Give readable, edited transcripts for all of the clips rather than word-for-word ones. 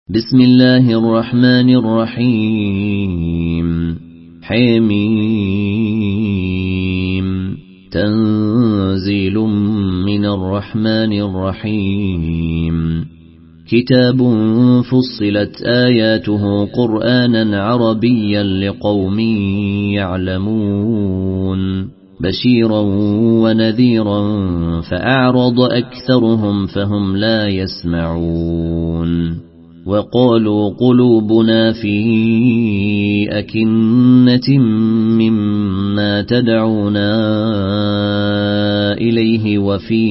بسم الله الرحمن الرحيم حميم تنزيل من الرحمن الرحيم كتاب فصلت آياته قرآنا عربيا لقوم يعلمون بشيرا ونذيرا فأعرض أكثرهم فهم لا يسمعون وقالوا قلوبنا في أكنة مما تدعونا إليه وفي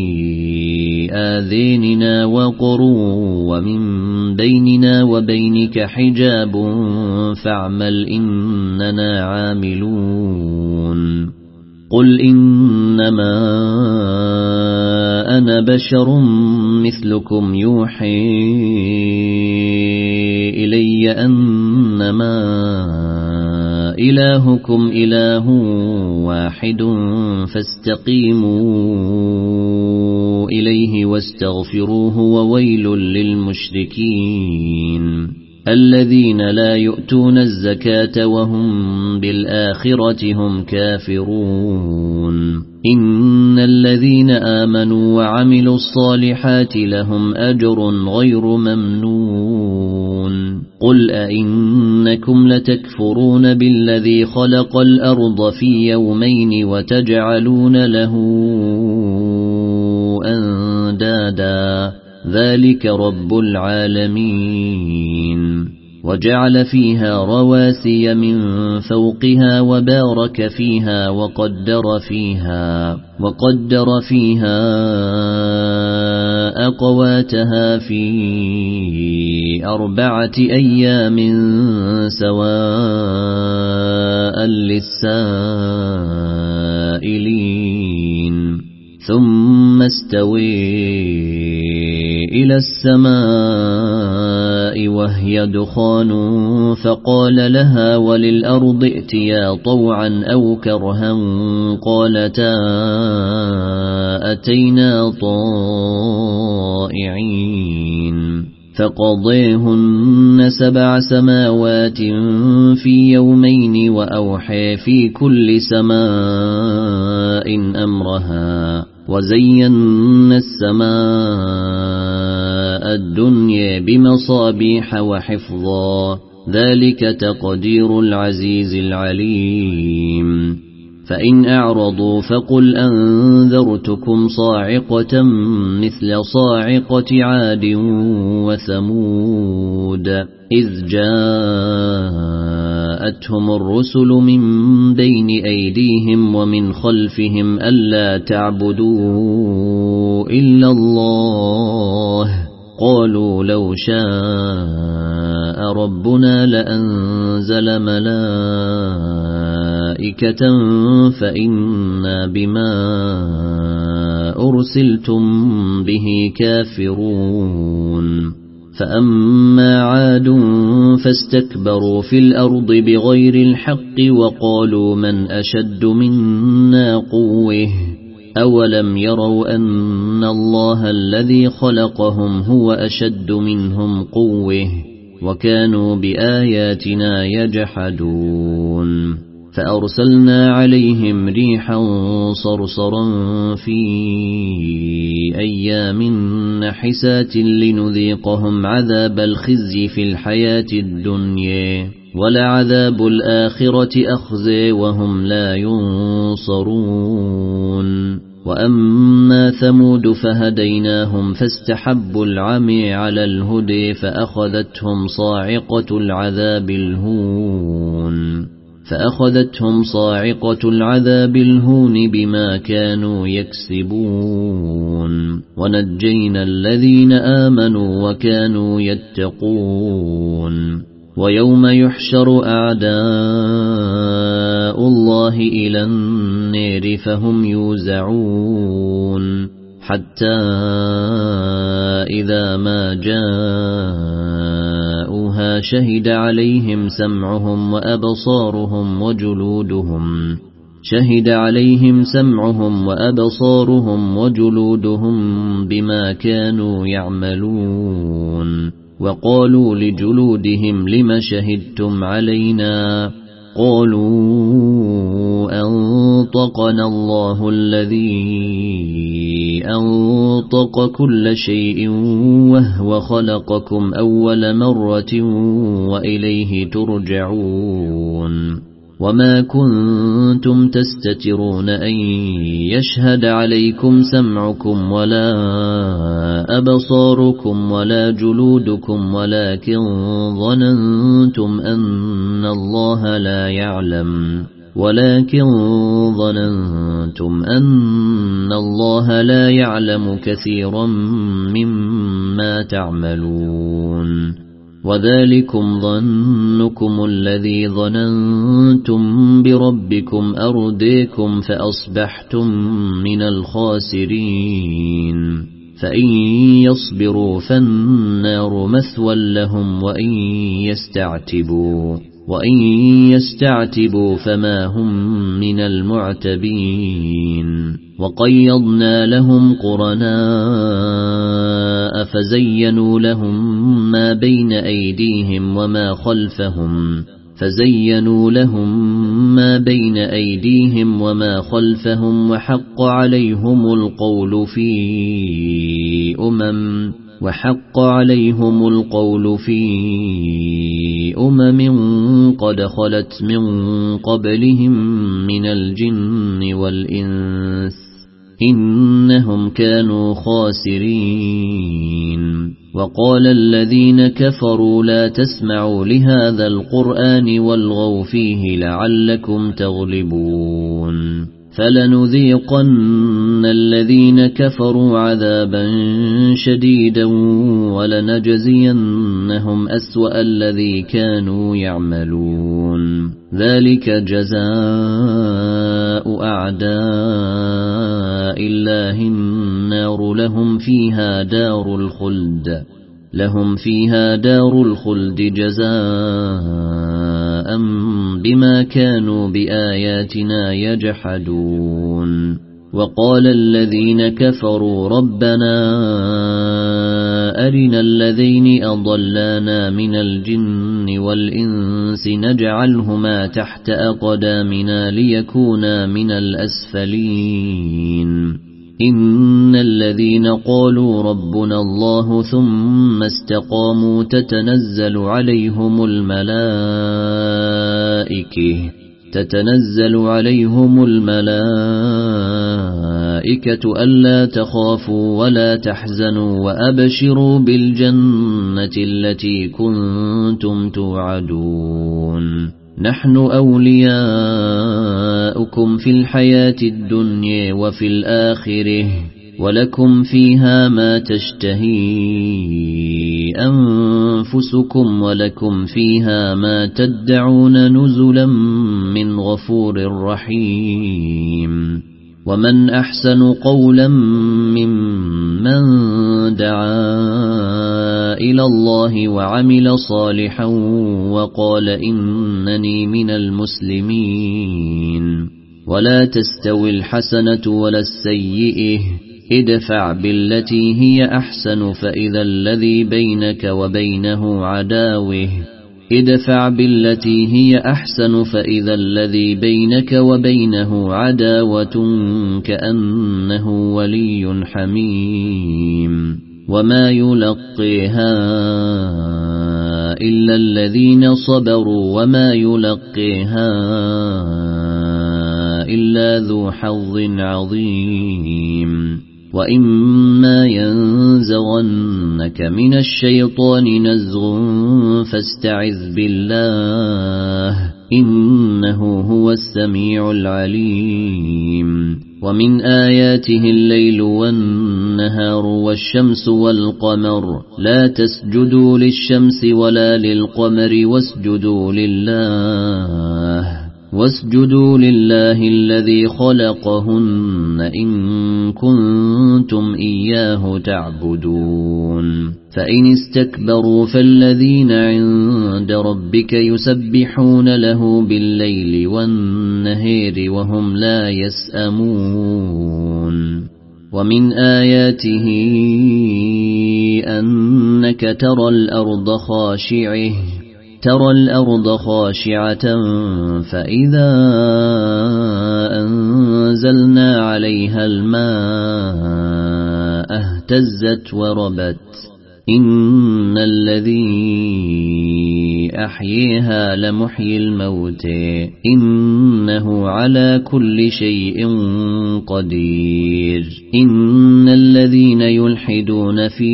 آذاننا وقر ومن بيننا وبينك حجاب فاعمل إننا عاملون قل إنما أنا بشر مثلكم يوحي إلي أنما إلهكم إله واحد فاستقيموا إليه واستغفروه وويل للمشركين الذين لا يؤتون الزكاة وهم بالآخرة هم كافرون إن الذين آمنوا وعملوا الصالحات لهم أجر غير ممنون قل أئنكم لتكفرون بالذي خلق الأرض في يومين وتجعلون له أندادا ذلك رب العالمين وجعل فيها رواسي من فوقها وبارك فيها وقدر فيها أقواتها في 4 أيام سواء للسائلين ثم استوي إلى السماء وهي دخان فقال لها وللأرض ائتيا طوعا أو كرها قالتا أتينا طائعين فقضيهن 7 سماوات في يومين وأوحى في كل سماء أمرها وزينا السماء الدنيا بمصابيح وحفظا ذلك تقدير العزيز العليم فإن أعرضوا فقل أنذرتكم صاعقة مثل صاعقة عاد وثمود إذ جاءتهم الرسل من بين أيديهم ومن خلفهم ألا تعبدوا إلا الله قالوا لو شاء ربنا لأنزل ملائكة فإنا بما أرسلتم به كافرون فأما عاد فاستكبروا في الأرض بغير الحق وقالوا من أشد منا قوة أولم يروا أن الله الذي خلقهم هو أشد منهم قوة وكانوا بآياتنا يجحدون فأرسلنا عليهم ريحا صرصرا في أيام نحسات لنذيقهم عذاب الخزي في الحياة الدنيا ولعذاب الآخرة أخزي وهم لا ينصرون وأما ثمود فهديناهم فاستحبوا العمي على الهدى فأخذتهم صاعقة العذاب الهون بما كانوا يكسبون ونجينا الذين آمنوا وكانوا يتقون ويوم يحشر أعداء الله إلى النار فهم يوزعون حتى إذا ما جاءوها شهد عليهم سمعهم وأبصارهم وجلودهم بما كانوا يعملون وقالوا لجلودهم لم شهدتم علينا قالوا أنطقنا الله الذي أنطق كل شيء وهو خلقكم أول مرة وإليه ترجعون وما كنتم تستترون أن يشهد عليكم سمعكم ولا أبصاركم ولا جلودكم ولكن ظننتم أن الله لا يعلم كثيرا مما تعملون وذلكم ظنكم الذي ظننتم بربكم أرديكم فأصبحتم من الخاسرين فإن يصبروا فالنار مثوى لهم وإن يستعتبوا فما هم من المعتبين وقيضنا لهم قرناء فزينوا لهم ما بين أيديهم وما خلفهم وحق عليهم القول في قد خلت من قبلهم من الجن والإنس إنهم كانوا خاسرين وقال الذين كفروا لا تسمعوا لهذا القرآن والغوا فيه لعلكم تغلبون فلنذيقن الذين كفروا عذابا شديدا ولنجزينهم أسوأ الذي كانوا يعملون ذلك جزاء أعداء الله النار لهم فيها دار الخلد جزاء بما كانوا بآياتنا يجحدون وقال الذين كفروا ربنا أرنا الذين أضلانا من الجن والإنس نجعلهما تحت أقدامنا ليكونا من الأسفلين إن الذين قالوا ربنا الله ثم استقاموا تتنزل عليهم الملائكة ألا تخافوا ولا تحزنوا وأبشروا بالجنة التي كنتم توعدون نحن أولياؤكم في الحياة الدنيا وفي الآخرة ولكم فيها ما تشتهي أنفسكم ولكم فيها ما تدعون نزلا من غفور رحيم ومن أحسن قولا ممن دعا إلى الله وعمل صالحا وقال إنني من المسلمين ولا تستوي الحسنة ولا السيئة ادفع بالتي هي أحسن فإذا الذي بينك وبينه عداوة كأنه ولي حميم وما يلقيها إلا الذين صبروا وما يلقيها إلا ذو حظ عظيم وإما ينزغنك من الشيطان نزغ فاستعذ بالله إنه هو السميع العليم ومن آياته الليل والنهار والشمس والقمر لا تسجدوا للشمس ولا للقمر واسجدوا لله الذي خلقهن إن كنتم إياه تعبدون فإن استكبروا فالذين عند ربك يسبحون له بالليل والنهار وهم لا يسأمون ومن آياته أنك ترى الأرض خاشعة فإذا أنزلنا عليها الماء اهتزت وربت إن الذي أحييها لمحيي الموت إنه على كل شيء قدير إن الذين يلحدون في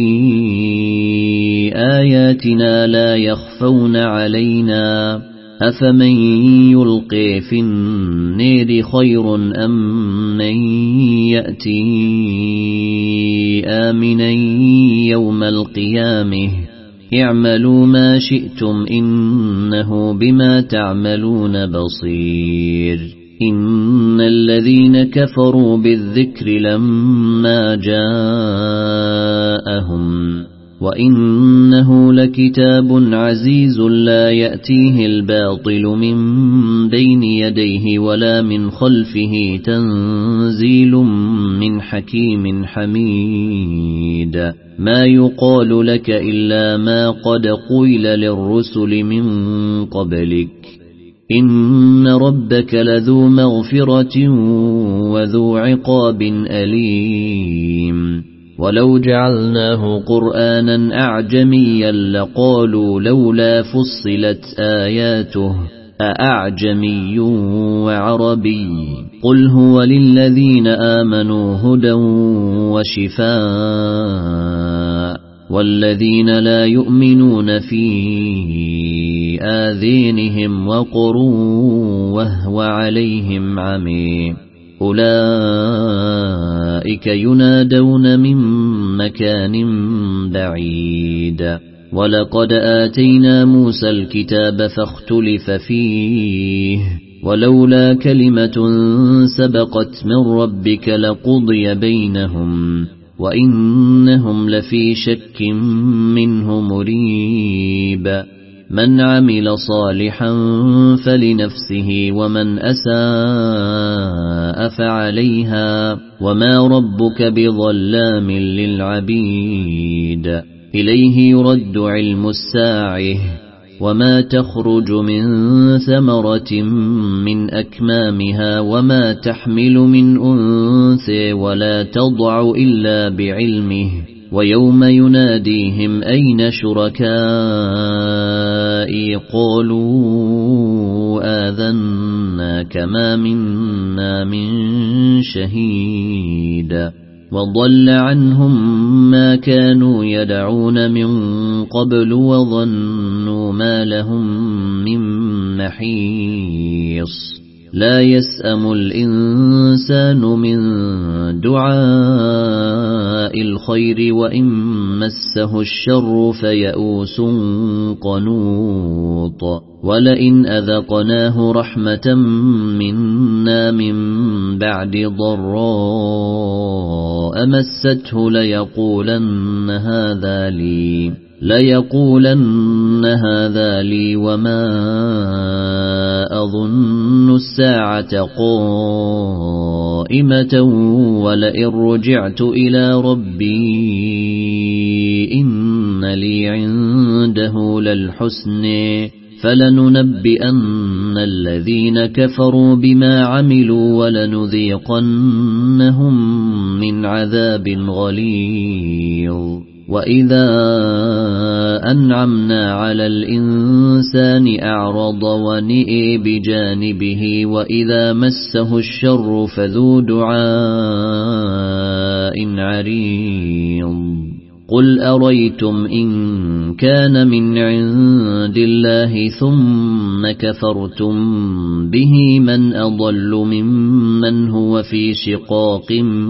آياتنا لا يخفون علينا أفمن يلقي في النير خير أم من يأتي آمنا يوم القيامة اعملوا ما شئتم إنه بما تعملون بصير إن الذين كفروا بالذكر لما جاءهم وإنه لكتاب عزيز لا يأتيه الباطل من بين يديه ولا من خلفه تنزيل من حكيم حميد ما يقال لك إلا ما قد قيل للرسل من قبلك إن ربك لذو مغفرة وذو عقاب أليم ولو جعلناه قرآنا أعجميا لقالوا لولا فصلت آياته أأعجمي وعربي قل هو للذين آمنوا هدى وشفاء والذين لا يؤمنون في آذينهم وقر وهو عليهم عمي أولئك ينادون من مكان بعيد ولقد آتينا موسى الكتاب فاختلف فيه ولولا كلمة سبقت من ربك لقضي بينهم وإنهم لفي شك منه مريب من عمل صالحا فلنفسه ومن أساء فعليها وما ربك بظلام للعبيد إليه يرد علم الساعة وما تخرج من ثمرة من أكمامها وما تحمل من أنثى ولا تضع إلا بعلمه ويوم يناديهم أين شركائي قالوا آذناك ما منا من شهيد وضل عنهم ما كانوا يدعون من قبل وظنوا ما لهم من محيص لا يسأم الإنسان من دعاء الخير وإن مسه الشر فيئوس قنوط ولئن أذقناه رحمة منا من بعد ضراء مسته ليقولن هذا لي وما أظن الساعة قائمة ولئن رجعت إلى ربي إن لي عنده للحسن فلننبئن الذين كفروا بما عملوا ولنذيقنهم من عذاب غليظ وإذا أنعمنا على الإنسان أعرض ونئي بجانبه وإذا مسه الشر فذو دعاء عريض قل أريتم إن كان من عند الله ثم كفرتم به من أضل ممن هو في شقاق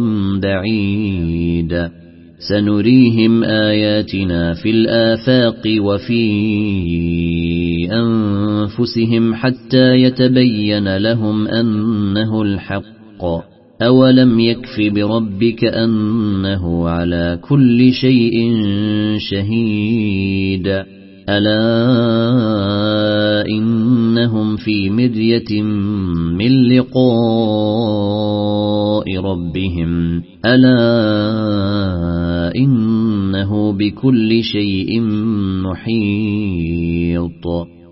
بعيد سنريهم آياتنا في الآفاق وفي أنفسهم حتى يتبين لهم أنه الحق أولم يكف بربك أنه على كل شيء شهيد ألا إنهم في مرية من لقاء ربهم ألا إنه إنه بكل شيء محيط